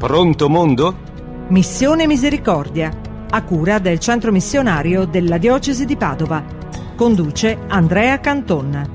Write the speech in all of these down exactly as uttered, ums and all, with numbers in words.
Pronto mondo? Missione Misericordia, a cura del Centro Missionario della Diocesi di Padova. Conduce Andrea Canton.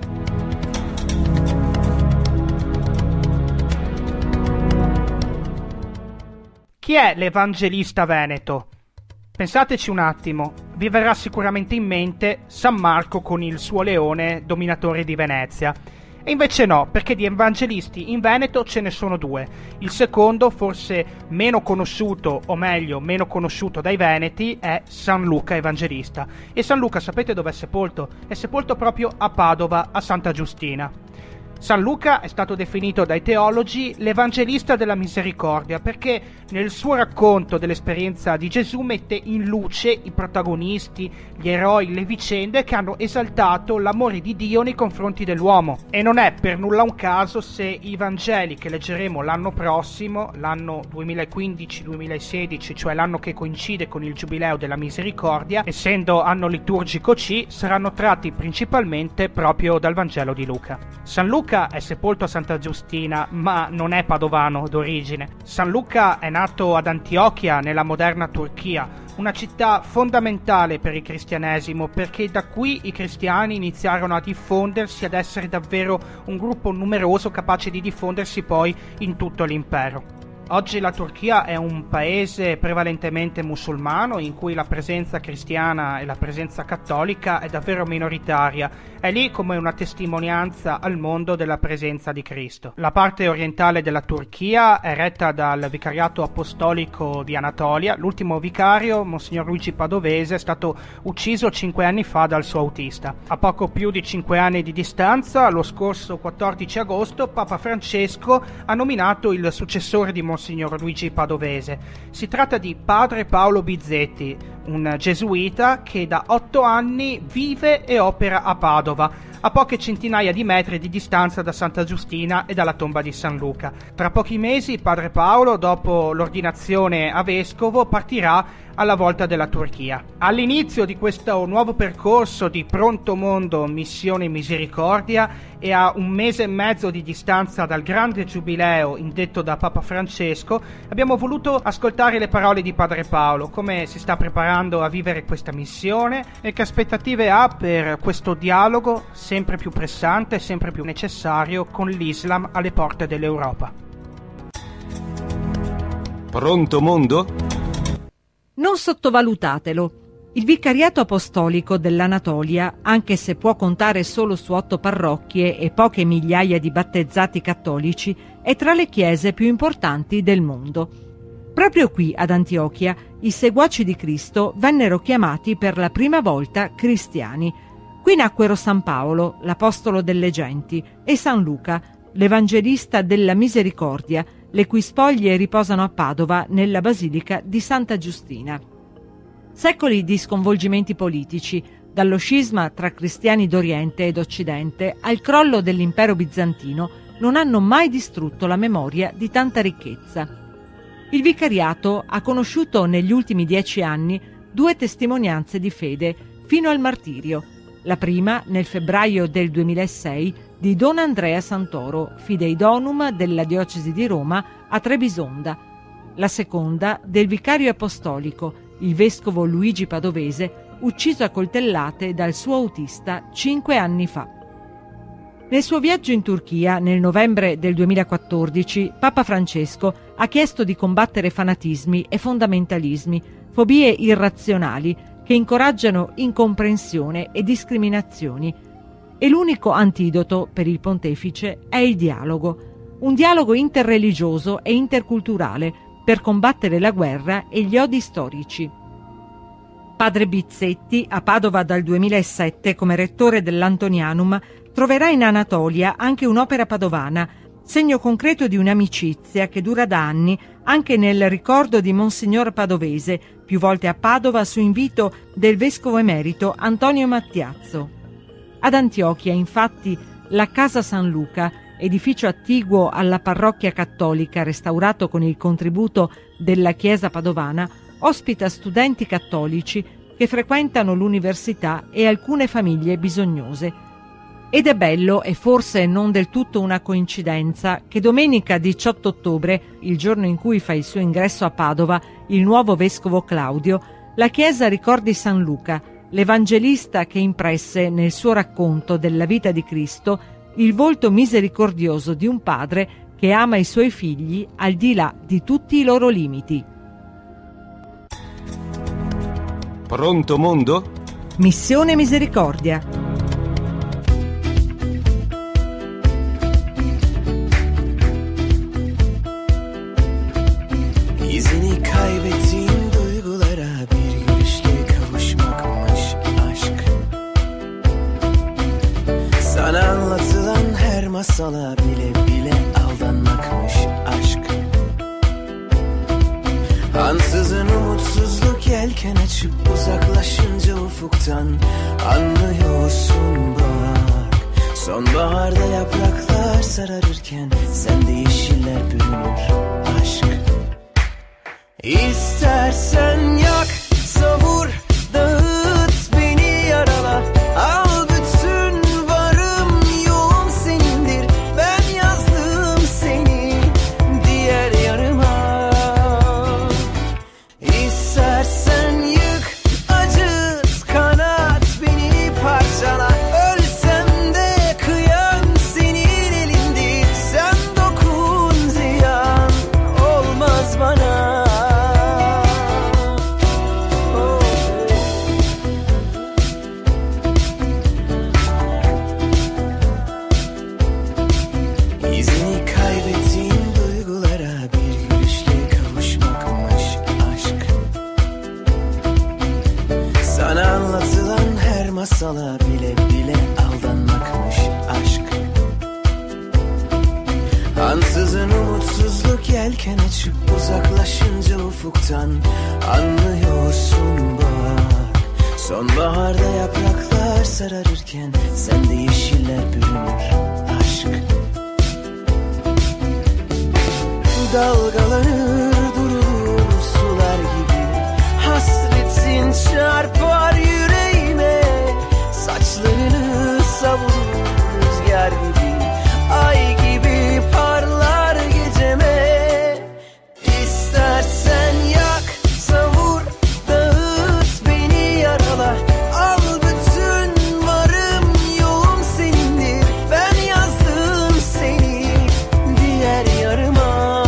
Chi è l'Evangelista veneto? Pensateci un attimo, vi verrà sicuramente in mente San Marco con il suo leone dominatore di Venezia. E invece no, perché di evangelisti in Veneto ce ne sono due. Il secondo, forse meno conosciuto, o meglio, meno conosciuto dai veneti, è San Luca Evangelista. E San Luca sapete dove è sepolto? È sepolto proprio a Padova, a Santa Giustina. San Luca è stato definito dai teologi l'Evangelista della Misericordia perché nel suo racconto dell'esperienza di Gesù mette in luce i protagonisti, gli eroi, le vicende che hanno esaltato l'amore di Dio nei confronti dell'uomo. E non è per nulla un caso se i Vangeli che leggeremo l'anno prossimo, l'anno duemilaquindici duemilasedici, cioè l'anno che coincide con il Giubileo della Misericordia, essendo anno liturgico C, saranno tratti principalmente proprio dal Vangelo di Luca. San Luca è sepolto a Santa Giustina, ma non è padovano d'origine. San Luca è nato ad Antiochia, nella moderna Turchia, una città fondamentale per il cristianesimo, perché da qui i cristiani iniziarono a diffondersi, ad essere davvero un gruppo numeroso capace di diffondersi poi in tutto l'impero. Oggi la Turchia è un paese prevalentemente musulmano in cui la presenza cristiana e la presenza cattolica è davvero minoritaria. È lì come una testimonianza al mondo della presenza di Cristo. La parte orientale della Turchia è retta dal vicariato apostolico di Anatolia. L'ultimo vicario, Monsignor Luigi Padovese, è stato ucciso cinque anni fa dal suo autista. A poco più di cinque anni di distanza, lo scorso quattordici agosto, Papa Francesco ha nominato il successore di Monsignor Luigi Padovese. Si tratta di Padre Paolo Bizzetti, un gesuita che da otto anni vive e opera a Padova, a poche centinaia di metri di distanza da Santa Giustina e dalla tomba di San Luca. Tra pochi mesi Padre Paolo, dopo l'ordinazione a vescovo, partirà alla volta della Turchia. All'inizio di questo nuovo percorso di Pronto Mondo Missione Misericordia e a un mese e mezzo di distanza dal grande giubileo indetto da Papa Francesco, abbiamo voluto ascoltare le parole di Padre Paolo, come si sta preparando a vivere questa missione e che aspettative ha per questo dialogo sempre più pressante e sempre più necessario con l'Islam alle porte dell'Europa. Pronto mondo? Non sottovalutatelo. Il vicariato apostolico dell'Anatolia, anche se può contare solo su otto parrocchie e poche migliaia di battezzati cattolici, è tra le chiese più importanti del mondo. Proprio qui, ad Antiochia, i seguaci di Cristo vennero chiamati per la prima volta cristiani. Qui nacquero San Paolo, l'apostolo delle genti, e San Luca, l'Evangelista della Misericordia, le cui spoglie riposano a Padova nella basilica di Santa Giustina. Secoli di sconvolgimenti politici, dallo scisma tra cristiani d'Oriente ed Occidente al crollo dell'impero bizantino, non hanno mai distrutto la memoria di tanta ricchezza. Il vicariato ha conosciuto negli ultimi dieci anni due testimonianze di fede fino al martirio. La prima, nel febbraio del duemilasei, di Don Andrea Santoro, fideidonum della diocesi di Roma a Trebisonda. La seconda, del vicario apostolico, il vescovo Luigi Padovese, ucciso a coltellate dal suo autista cinque anni fa. Nel suo viaggio in Turchia, nel novembre del duemilaquattordici, Papa Francesco ha chiesto di combattere fanatismi e fondamentalismi, fobie irrazionali che incoraggiano incomprensione e discriminazioni. E l'unico antidoto per il pontefice è il dialogo, un dialogo interreligioso e interculturale per combattere la guerra e gli odi storici. Padre Bizzetti, a Padova dal duemilasette come rettore dell'Antonianum, troverà in Anatolia anche un'opera padovana, segno concreto di un'amicizia che dura da anni anche nel ricordo di Monsignor Padovese, più volte a Padova su invito del vescovo emerito Antonio Mattiazzo. Ad Antiochia, infatti, la Casa San Luca, edificio attiguo alla parrocchia cattolica restaurato con il contributo della Chiesa padovana, ospita studenti cattolici che frequentano l'università e alcune famiglie bisognose. Ed è bello, e forse non del tutto una coincidenza, che domenica diciotto ottobre, il giorno in cui fa il suo ingresso a Padova il nuovo vescovo Claudio, la Chiesa ricordi San Luca, l'evangelista che impresse nel suo racconto della vita di Cristo il volto misericordioso di un padre che ama i suoi figli al di là di tutti i loro limiti. Pronto mondo? Missione Misericordia. İzini kaybettiğim duygulara bir gülüşle kavuşmakmış aşk. Sana anlatılan her masala bile bile aldanmakmış aşk. Ansızın umutsuzluk yelken açıp uzaklaşınca ufuktan anlıyorsun bak. Sonbaharda yapraklar sararırken sende yeşiller bürünür aşk. İstersen yak, savur, dağıt beni yarala. Al bütün varım yoğum senindir. Ben yazdım seni diğer yarıma. İstersen yık, acıt, kanat beni parçala. Ölsem de kıyam senin elindir. Sen dokun ziyan olmaz bana. Masala bile bile aldanmakmış aşk. Ansızın umutsuzluk yelken açıp uzaklaşınca ufuktan anlıyorsun bak. Sonbaharda yapraklar sararırken sende yeşiller bürünür aşk. Dalgalanır durur sular gibi, hasretin çarpar yüreğime. Saçlarını savurur rüzgar gibi, ay gibi parlar geceme. İstersen yak, savur, dağıt beni yarala. Al bütün varım yoğum senindir. Ben yazdım seni diğer yarıma.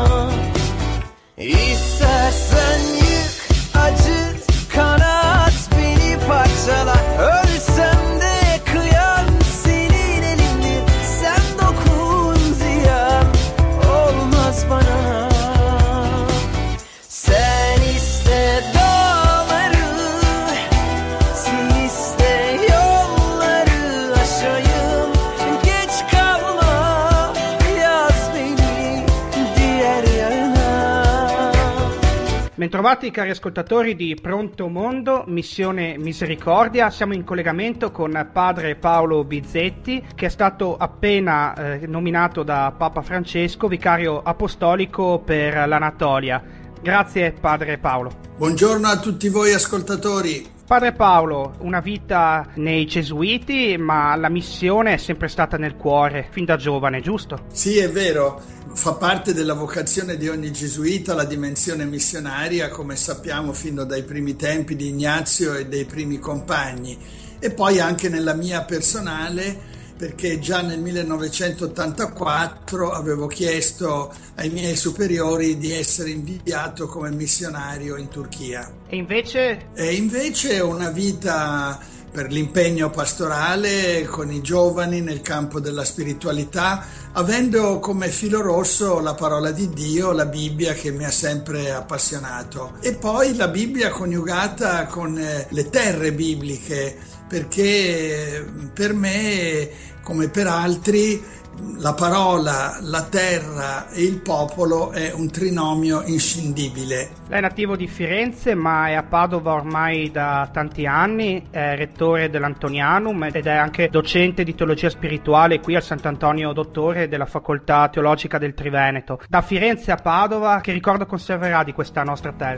İstersen yık, acıt, kanat beni parçala. Ölsem de kıyam senin elindir. Sen dokun ziyan olmaz bana. Sen iste dağları, sen iste yolları aşayım. Geç kalma, yaz beni diğer yarına. Bentrovati cari ascoltatori di Pronto Mondo, Missione Misericordia. Siamo in collegamento con padre Paolo Bizzetti, che è stato appena eh, nominato da Papa Francesco vicario apostolico per l'Anatolia. Grazie padre Paolo. Buongiorno a tutti voi ascoltatori. Padre Paolo, una vita nei Gesuiti, ma la missione è sempre stata nel cuore, fin da giovane, giusto? Sì, è vero, fa parte della vocazione di ogni gesuita la dimensione missionaria, come sappiamo fin dai primi tempi di Ignazio e dei primi compagni, e poi anche nella mia personale, perché già nel millenovecentottantaquattro avevo chiesto ai miei superiori di essere inviato come missionario in Turchia. E invece? E invece una vita per l'impegno pastorale con i giovani nel campo della spiritualità, avendo come filo rosso la parola di Dio, la Bibbia, che mi ha sempre appassionato. E poi la Bibbia coniugata con le terre bibliche, perché per me, come per altri, la parola, la terra e il popolo è un trinomio inscindibile. Lei è nativo di Firenze, ma è a Padova ormai da tanti anni, è rettore dell'Antonianum ed è anche docente di teologia spirituale qui al Sant'Antonio Dottore della Facoltà Teologica del Triveneto. Da Firenze a Padova, che ricordo conserverà di questa nostra terra?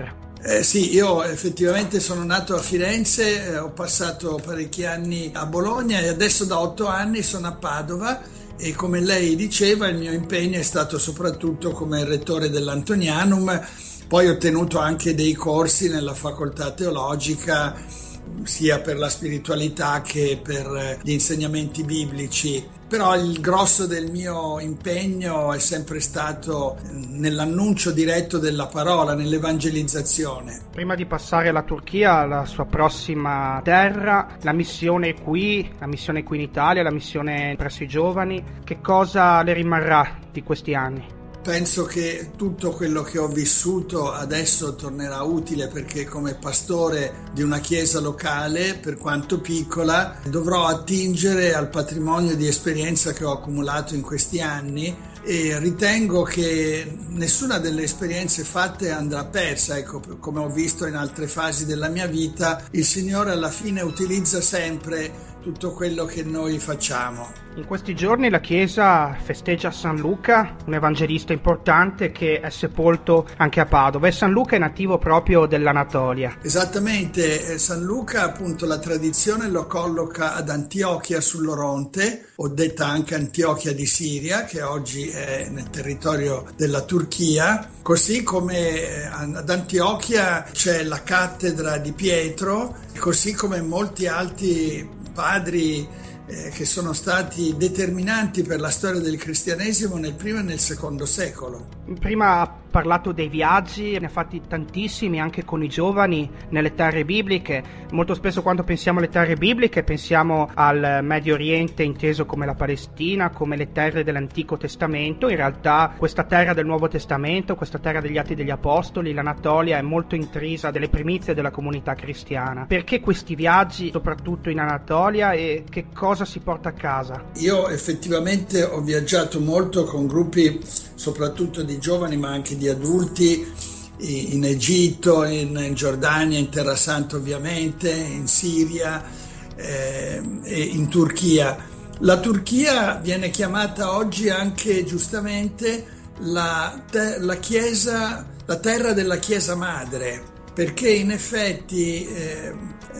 Eh, sì, io effettivamente sono nato a Firenze, eh, ho passato parecchi anni a Bologna e adesso da otto anni sono a Padova e come lei diceva il mio impegno è stato soprattutto come rettore dell'Antonianum, poi ho tenuto anche dei corsi nella facoltà teologica sia per la spiritualità che per gli insegnamenti biblici, però il grosso del mio impegno è sempre stato nell'annuncio diretto della parola, nell'evangelizzazione. Prima di passare alla Turchia, alla sua prossima terra, la missione qui, la missione qui in Italia, la missione presso i giovani, che cosa le rimarrà di questi anni? Penso che tutto quello che ho vissuto adesso tornerà utile perché come pastore di una chiesa locale, per quanto piccola, dovrò attingere al patrimonio di esperienza che ho accumulato in questi anni e ritengo che nessuna delle esperienze fatte andrà persa. Ecco, come ho visto in altre fasi della mia vita, il Signore alla fine utilizza sempre tutto quello che noi facciamo. In questi giorni la Chiesa festeggia San Luca, un evangelista importante che è sepolto anche a Padova, e San Luca è nativo proprio dell'Anatolia. Esattamente, San Luca appunto la tradizione lo colloca ad Antiochia sull'Oronte, o detta anche Antiochia di Siria, che oggi è nel territorio della Turchia, così come ad Antiochia c'è la cattedra di Pietro, così come molti altri padri eh, che sono stati determinanti per la storia del cristianesimo nel primo e nel secondo secolo. Prima ha parlato dei viaggi, ne ha fatti tantissimi anche con i giovani nelle terre bibliche. Molto spesso quando pensiamo alle terre bibliche pensiamo al Medio Oriente inteso come la Palestina, come le terre dell'Antico Testamento. In realtà questa terra del Nuovo Testamento, questa terra degli Atti degli Apostoli, l'Anatolia, è molto intrisa delle primizie della comunità cristiana. Perché questi viaggi, soprattutto in Anatolia, e che cosa si porta a casa? Io effettivamente ho viaggiato molto con gruppi soprattutto di giovani ma anche di adulti in Egitto, in Giordania, in Terra Santa ovviamente, in Siria eh, e in Turchia. La Turchia viene chiamata oggi anche giustamente la, te- la chiesa, la terra della Chiesa Madre, perché in effetti eh,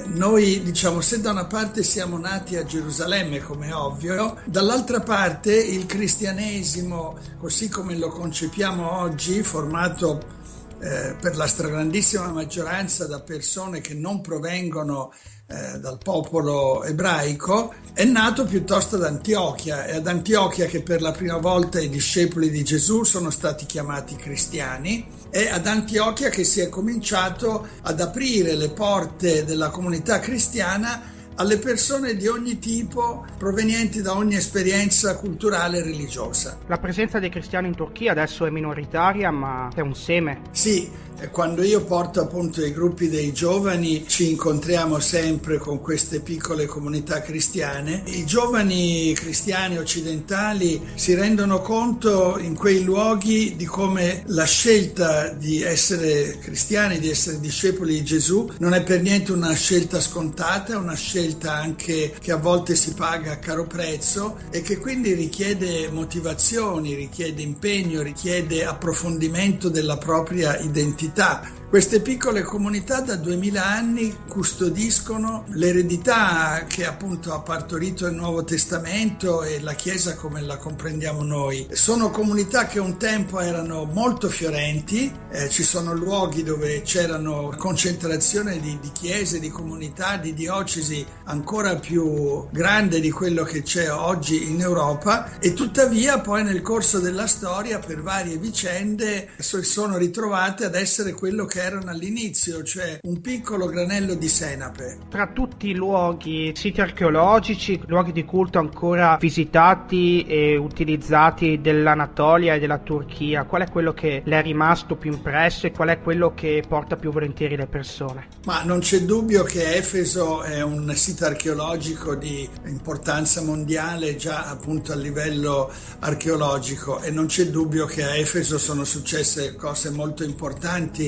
noi diciamo se da una parte siamo nati a Gerusalemme come è ovvio, dall'altra parte il cristianesimo così come lo concepiamo oggi, formato eh, per la stragrandissima maggioranza da persone che non provengono eh, dal popolo ebraico, è nato piuttosto ad Antiochia. È ad Antiochia che per la prima volta i discepoli di Gesù sono stati chiamati cristiani. È ad Antiochia che si è cominciato ad aprire le porte della comunità cristiana alle persone di ogni tipo, provenienti da ogni esperienza culturale e religiosa. La presenza dei cristiani in Turchia adesso è minoritaria, ma è un seme. Sì, quando io porto appunto i gruppi dei giovani ci incontriamo sempre con queste piccole comunità cristiane. I giovani cristiani occidentali si rendono conto in quei luoghi di come la scelta di essere cristiani, di essere discepoli di Gesù, non è per niente una scelta scontata, è una scelta anche che a volte si paga a caro prezzo e che quindi richiede motivazioni, richiede impegno, richiede approfondimento della propria identità. Queste piccole comunità da duemila anni custodiscono l'eredità che appunto ha partorito il Nuovo Testamento e la Chiesa come la comprendiamo noi. Sono comunità che un tempo erano molto fiorenti, eh, ci sono luoghi dove c'erano concentrazione di, di chiese, di comunità, di diocesi ancora più grande di quello che c'è oggi in Europa, e tuttavia poi nel corso della storia per varie vicende si sono ritrovate ad essere quello che erano all'inizio, cioè un piccolo granello di senape. Tra tutti i luoghi, siti archeologici, luoghi di culto ancora visitati e utilizzati dell'Anatolia e della Turchia, qual è quello che le è rimasto più impresso e qual è quello che porta più volentieri le persone? Ma non c'è dubbio che Efeso è un sito archeologico di importanza mondiale già appunto a livello archeologico, e non c'è dubbio che a Efeso sono successe cose molto importanti per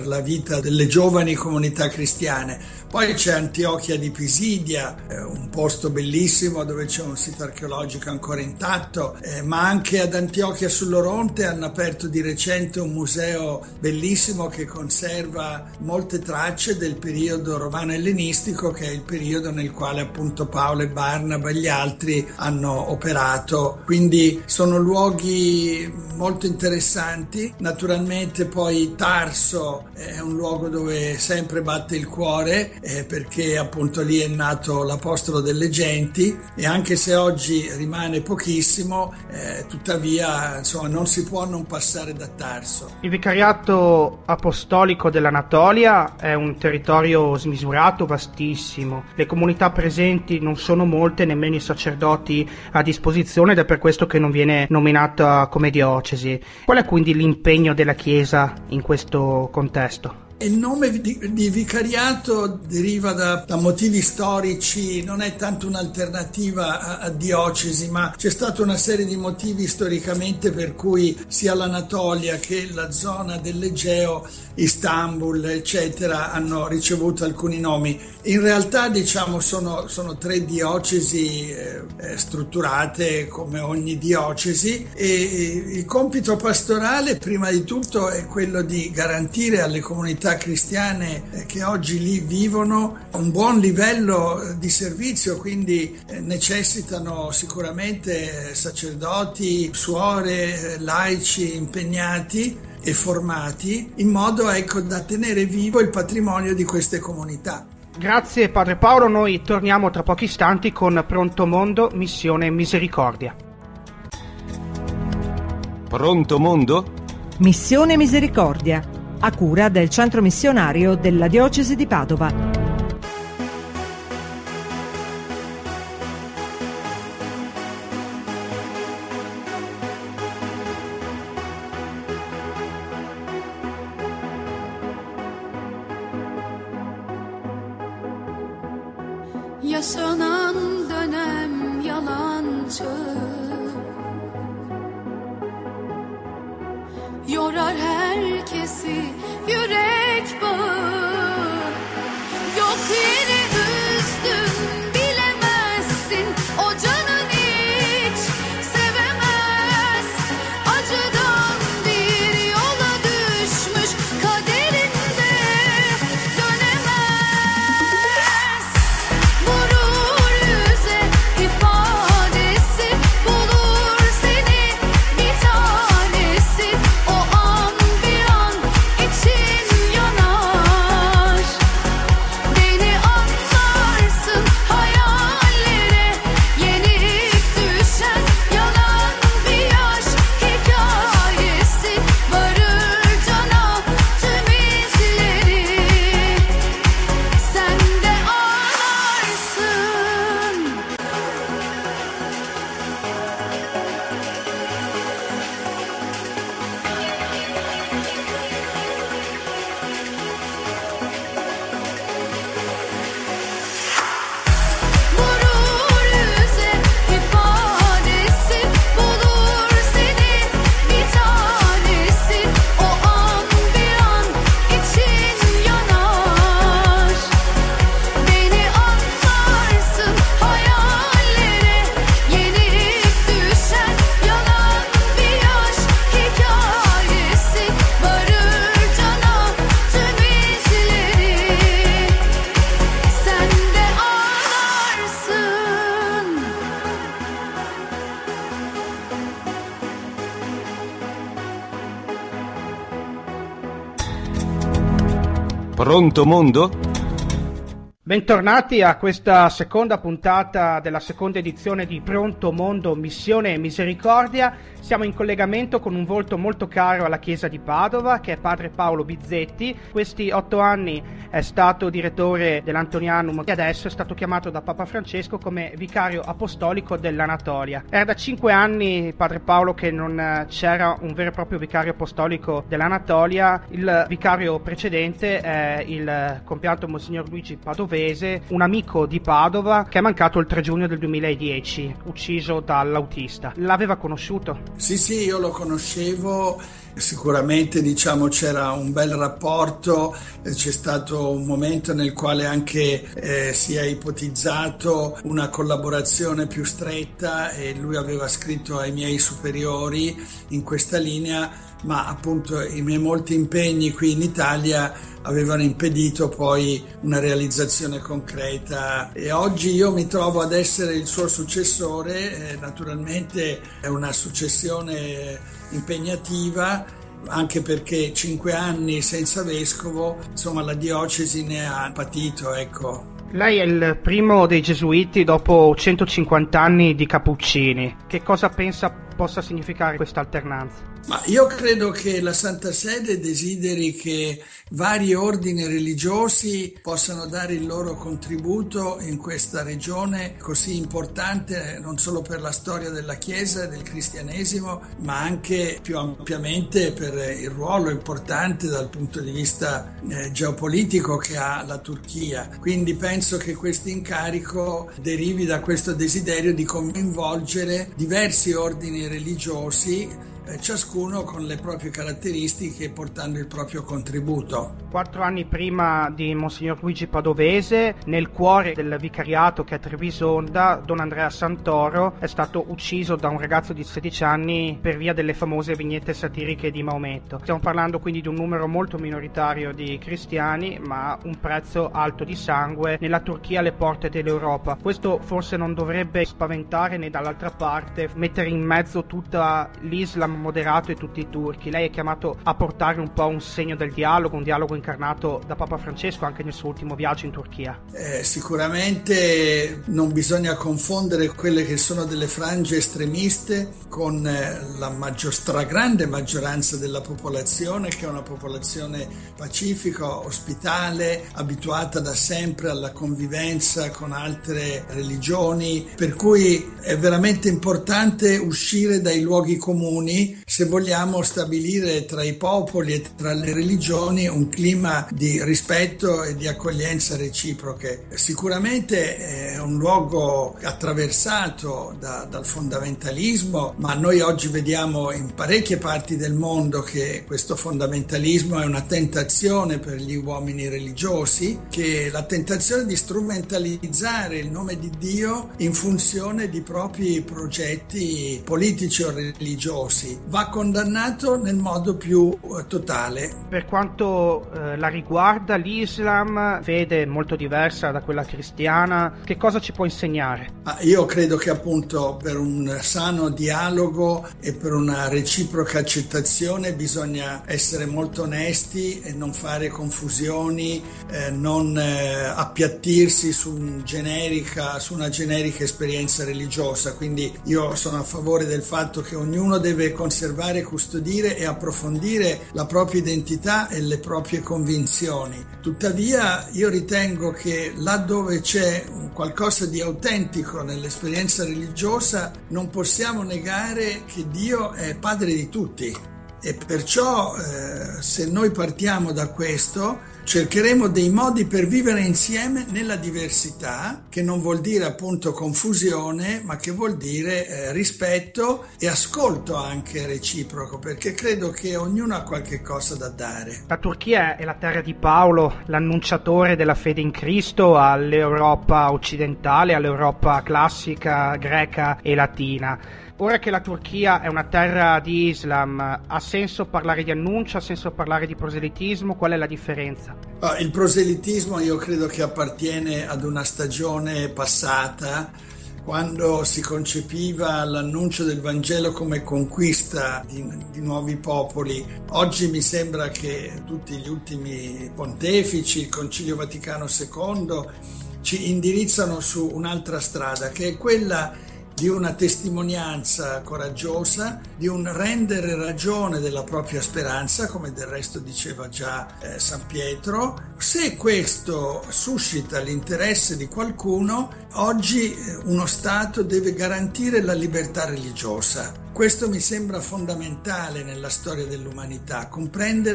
per la vita delle giovani comunità cristiane. Poi c'è Antiochia di Pisidia, un posto bellissimo dove c'è un sito archeologico ancora intatto, eh, ma anche ad Antiochia sull'Oronte hanno aperto di recente un museo bellissimo che conserva molte tracce del periodo romano-ellenistico, che è il periodo nel quale appunto Paolo e Barnaba e gli altri hanno operato. Quindi sono luoghi molto interessanti. Naturalmente poi Tarso è un luogo dove sempre batte il cuore, eh, perché appunto lì è nato l'Apostolo delle Genti, e anche se oggi rimane pochissimo, eh, tuttavia insomma non si può non passare da Tarso. Il vicariato apostolico dell'Anatolia è un territorio smisurato, vastissimo. Le comunità presenti non sono molte, nemmeno i sacerdoti a disposizione, ed è per questo che non viene nominata come diocesi. Qual è quindi l'impegno della Chiesa in questo contesto? Il nome di, di vicariato deriva da, da motivi storici, non è tanto un'alternativa a, a diocesi, ma c'è stata una serie di motivi storicamente per cui sia l'Anatolia che la zona dell'Egeo, Istanbul, eccetera, hanno ricevuto alcuni nomi. In realtà, diciamo, sono, sono tre diocesi eh, strutturate come ogni diocesi, e il compito pastorale prima di tutto è quello di garantire alle comunità cristiane che oggi lì vivono un buon livello di servizio, quindi necessitano sicuramente sacerdoti, suore, laici impegnati e formati in modo, ecco, da tenere vivo il patrimonio di queste comunità. Grazie Padre Paolo, noi torniamo tra pochi istanti con Pronto Mondo, Missione Misericordia. Pronto Mondo? Missione Misericordia, a cura del centro missionario della diocesi di Padova. Yaşanan dönem yalancı, yorar herkesi yürek bağı. Yok yeri üzdün, bilemezsin, o canın hiç sevemez. Acıdan bir yola düşmüş, kaderinde dönemez. Vurur yüze ifadesi, bulur seni bir tanesi. O an bir an için yanar. Beni anlarsın, hayallere yenik düşen yalan bir yaş hikayesi. Varır cana tüm izleri, sen de ağlarsın. Vurur yüze ifadesi, bulur seni bir tanesi. O an bir an için yanar. Beni anlarsın, hayallere yenik düşen yalan bir yaş hikayesi. Varır cana tüm izleri, sen de ağlarsın. Pronto Mondo? Bentornati a questa seconda puntata della seconda edizione di Pronto Mondo, Missione Misericordia. Siamo in collegamento con un volto molto caro alla Chiesa di Padova, che è Padre Paolo Bizzetti. Questi otto anni è stato direttore dell'Antonianum e adesso è stato chiamato da Papa Francesco come vicario apostolico dell'Anatolia. Era da cinque anni, Padre Paolo, che non c'era un vero e proprio vicario apostolico dell'Anatolia. Il vicario precedente è il compianto Monsignor Luigi Padovese, Padovese, un amico di Padova che è mancato il tre giugno del duemiladieci, ucciso dall'autista. L'aveva conosciuto? Sì, sì, io lo conoscevo, sicuramente diciamo c'era un bel rapporto, eh, c'è stato un momento nel quale anche eh, si è ipotizzato una collaborazione più stretta e lui aveva scritto ai miei superiori in questa linea, ma appunto i miei molti impegni qui in Italia avevano impedito poi una realizzazione concreta e oggi io mi trovo ad essere il suo successore. Eh, naturalmente è una successione impegnativa, anche perché cinque anni senza vescovo, insomma la diocesi ne ha patito, ecco. Lei è il primo dei gesuiti dopo centocinquanta anni di cappuccini. Che cosa pensa possa significare questa alternanza? Ma io credo che la Santa Sede desideri che vari ordini religiosi possano dare il loro contributo in questa regione così importante non solo per la storia della Chiesa e del cristianesimo, ma anche più ampiamente per il ruolo importante dal punto di vista eh, geopolitico che ha la Turchia. Quindi penso che questo incarico derivi da questo desiderio di coinvolgere diversi ordini religiosi, ciascuno con le proprie caratteristiche e portando il proprio contributo. Quattro anni prima di Monsignor Luigi Padovese, nel cuore del vicariato che è a Trebisonda, Don Andrea Santoro è stato ucciso da un ragazzo di sedici anni per via delle famose vignette satiriche di Maometto. Stiamo parlando quindi di un numero molto minoritario di cristiani, ma un prezzo alto di sangue nella Turchia alle porte dell'Europa. Questo forse non dovrebbe spaventare né dall'altra parte mettere in mezzo tutta l'Islam moderato e tutti i turchi. Lei è chiamato a portare un po' un segno del dialogo, un dialogo incarnato da Papa Francesco anche nel suo ultimo viaggio in Turchia. Eh, sicuramente non bisogna confondere quelle che sono delle frange estremiste con eh, la maggior, stragrande maggioranza della popolazione, che è una popolazione pacifica, ospitale, abituata da sempre alla convivenza con altre religioni, per cui è veramente importante uscire dai luoghi comuni se vogliamo stabilire tra i popoli e tra le religioni un clima di rispetto e di accoglienza reciproche. Sicuramente è un luogo attraversato da, dal fondamentalismo, ma noi oggi vediamo in parecchie parti del mondo che questo fondamentalismo è una tentazione per gli uomini religiosi, che è la tentazione di strumentalizzare il nome di Dio in funzione di propri progetti politici o religiosi. Va condannato nel modo più eh, totale. Per quanto eh, la riguarda, l'Islam, fede molto diversa da quella cristiana, che cosa ci può insegnare? Ah, io credo che appunto per un sano dialogo e per una reciproca accettazione bisogna essere molto onesti e non fare confusioni, eh, non eh, appiattirsi su, un generica, su una generica esperienza religiosa. Quindi io sono a favore del fatto che ognuno deve conservare, custodire e approfondire la propria identità e le proprie convinzioni. Tuttavia io ritengo che laddove c'è qualcosa di autentico nell'esperienza religiosa non possiamo negare che Dio è padre di tutti e perciò eh, se noi partiamo da questo cercheremo dei modi per vivere insieme nella diversità, che non vuol dire appunto confusione, ma che vuol dire eh, rispetto e ascolto anche reciproco, perché credo che ognuno ha qualche cosa da dare. La Turchia è la terra di Paolo, l'annunciatore della fede in Cristo all'Europa occidentale, all'Europa classica, greca e latina. Ora che la Turchia è una terra di Islam, ha senso parlare di annuncio, ha senso parlare di proselitismo? Qual è la differenza? Il proselitismo io credo che appartiene ad una stagione passata, quando si concepiva l'annuncio del Vangelo come conquista di, di nuovi popoli. Oggi mi sembra che tutti gli ultimi pontefici, il Concilio Vaticano secondo, ci indirizzano su un'altra strada, che è quella di una testimonianza coraggiosa, di un rendere ragione della propria speranza, come del resto diceva già eh, San Pietro. Se questo suscita l'interesse di qualcuno, oggi eh, uno Stato deve garantire la libertà religiosa. Questo mi sembra fondamentale nella storia dell'umanità, comprendere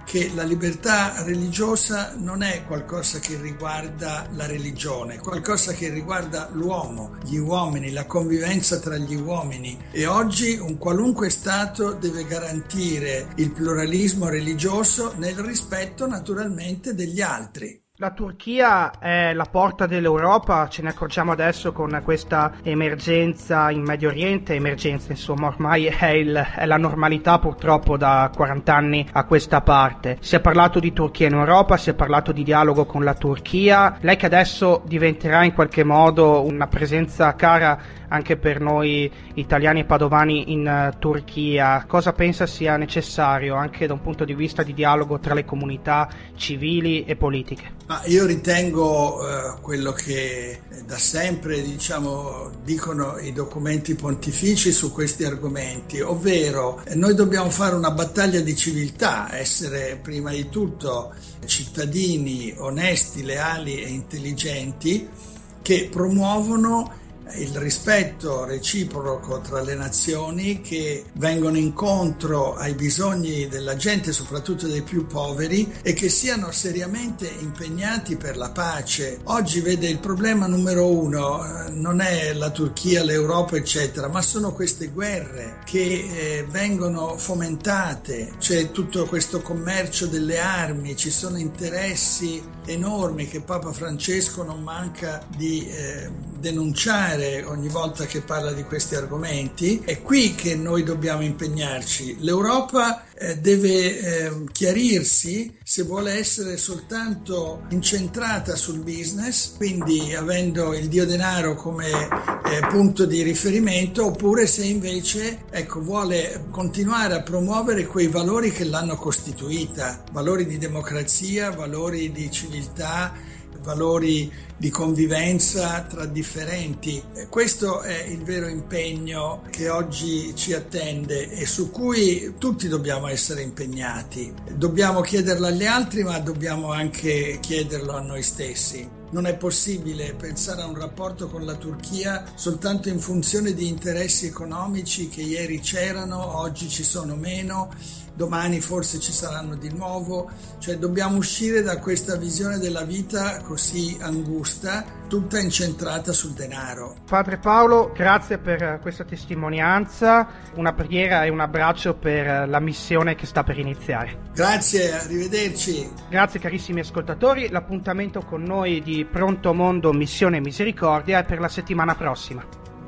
che la libertà religiosa non è qualcosa che riguarda la religione, è qualcosa che riguarda l'uomo, gli uomini, la convivenza tra gli uomini, e oggi un qualunque Stato deve garantire il pluralismo religioso nel rispetto naturalmente degli altri. La Turchia è la porta dell'Europa, ce ne accorgiamo adesso con questa emergenza in Medio Oriente, emergenza insomma ormai è, il, è la normalità purtroppo da quaranta anni a questa parte. Si è parlato di Turchia in Europa, si è parlato di dialogo con la Turchia, lei che adesso diventerà in qualche modo una presenza cara anche per noi italiani e padovani in uh, Turchia, cosa pensa sia necessario anche da un punto di vista di dialogo tra le comunità civili e politiche? Ah, io ritengo uh, quello che da sempre diciamo dicono i documenti pontifici su questi argomenti, ovvero eh, noi dobbiamo fare una battaglia di civiltà, essere prima di tutto cittadini onesti, leali e intelligenti che promuovono il rispetto reciproco tra le nazioni, che vengono incontro ai bisogni della gente, soprattutto dei più poveri, e che siano seriamente impegnati per la pace. Oggi vede il problema numero uno non è la Turchia, l'Europa eccetera, ma sono queste guerre che eh, vengono fomentate, c'è tutto questo commercio delle armi, ci sono interessi enormi che Papa Francesco non manca di eh, denunciare ogni volta che parla di questi argomenti. È qui che noi dobbiamo impegnarci. L'Europa eh, deve eh, chiarirsi se vuole essere soltanto incentrata sul business, quindi avendo il dio denaro come eh, punto di riferimento, oppure se invece ecco, vuole continuare a promuovere quei valori che l'hanno costituita, valori di democrazia, valori di civiltà, valori di convivenza tra differenti. Questo è il vero impegno che oggi ci attende e su cui tutti dobbiamo essere impegnati. Dobbiamo chiederlo agli altri, ma dobbiamo anche chiederlo a noi stessi. Non è possibile pensare a un rapporto con la Turchia soltanto in funzione di interessi economici che ieri c'erano, oggi ci sono meno, domani forse ci saranno di nuovo. Cioè dobbiamo uscire da questa visione della vita così angusta, tutta incentrata sul denaro. Padre Paolo, grazie per questa testimonianza, una preghiera e un abbraccio per la missione che sta per iniziare. Grazie, arrivederci. Grazie carissimi ascoltatori, l'appuntamento con noi di Pronto Mondo Missione Misericordia è per la settimana prossima.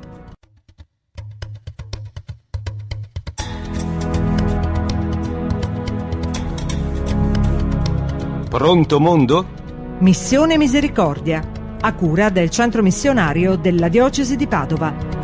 Pronto Mondo? Missione Misericordia, a cura del Centro Missionario della Diocesi di Padova.